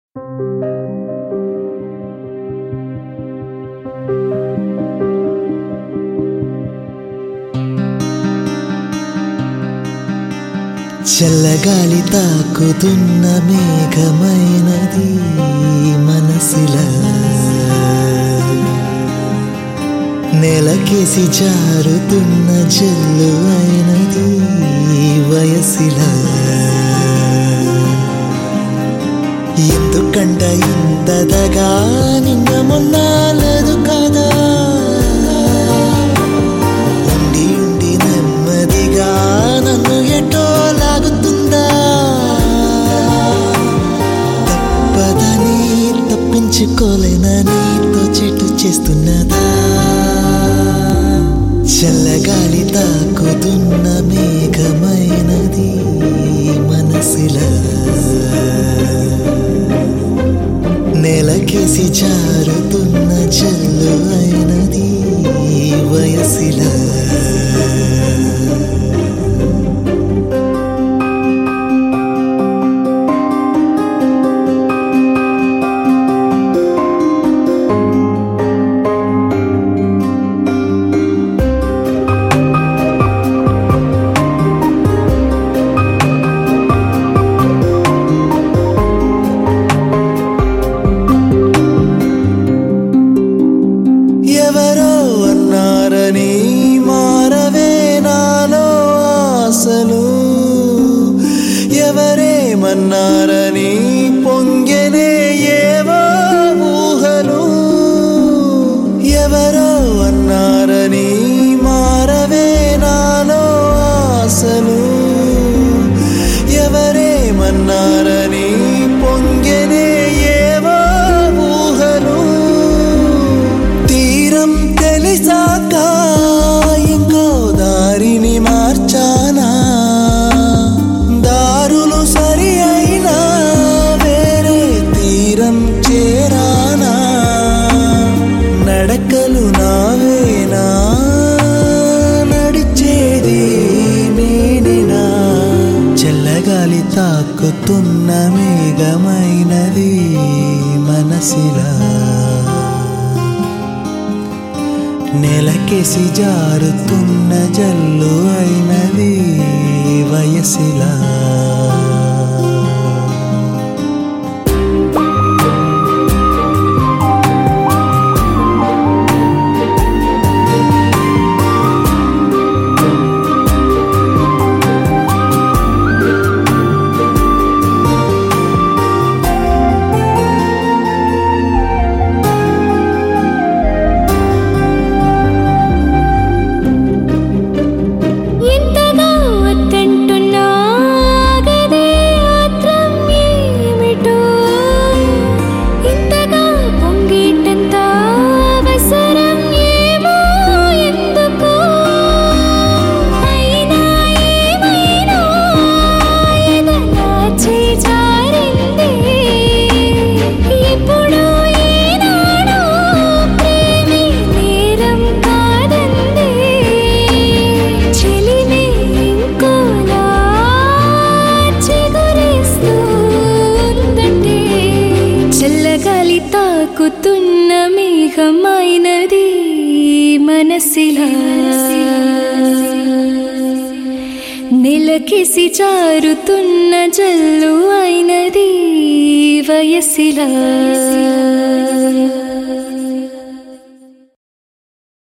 చల్లగాలి తాకుతున్న మేఘమైనది మనసిలా, నెలకేసి జారుతున్న జల్లు అయినది వయసిలా. ఎందుకంట ఇంతదగా నిన్న మొన్న లేదు కదా, ఉండి ఉండి నెమ్మదిగా నన్ను ఎటో లాగుతుందా, తప్పదని తప్పించుకోలేనని తోచేటు చేస్తున్నదా. చల్లగాలి తాకుతున్న మేఘమైనది మనసిలా, నెలకేసి జారుతున్న జల్లు అయినది వయసిలా. ఎవరో అన్నారని మారవే నాలో ఆశలు, ఎవరేమన్నారని పొంగెనే ఏవో ఊహలు. ఎవరో అన్నారని మారవే నాలో ఆశలు, ఎవరేమన్నారని పొంగెనే ఏవో ఊహలు. తీరం తెలిసాక ఇంకో దారిని మార్చానా, దారులు సరి అయినా వేరే తీరం చేరానా. నడకలు నావేనా, నడిచేది నేనేనా. చల్లగాలి తాకుతున్న మేఘమైనది మనసిలా, నెలకేసి జారుతున్న జల్లు అయినది వయసిలా. తాకుతున్న మేఘమైనది మనసిలా, నెలకేసి జారుతున్న జల్లు అయినది వయసిలా.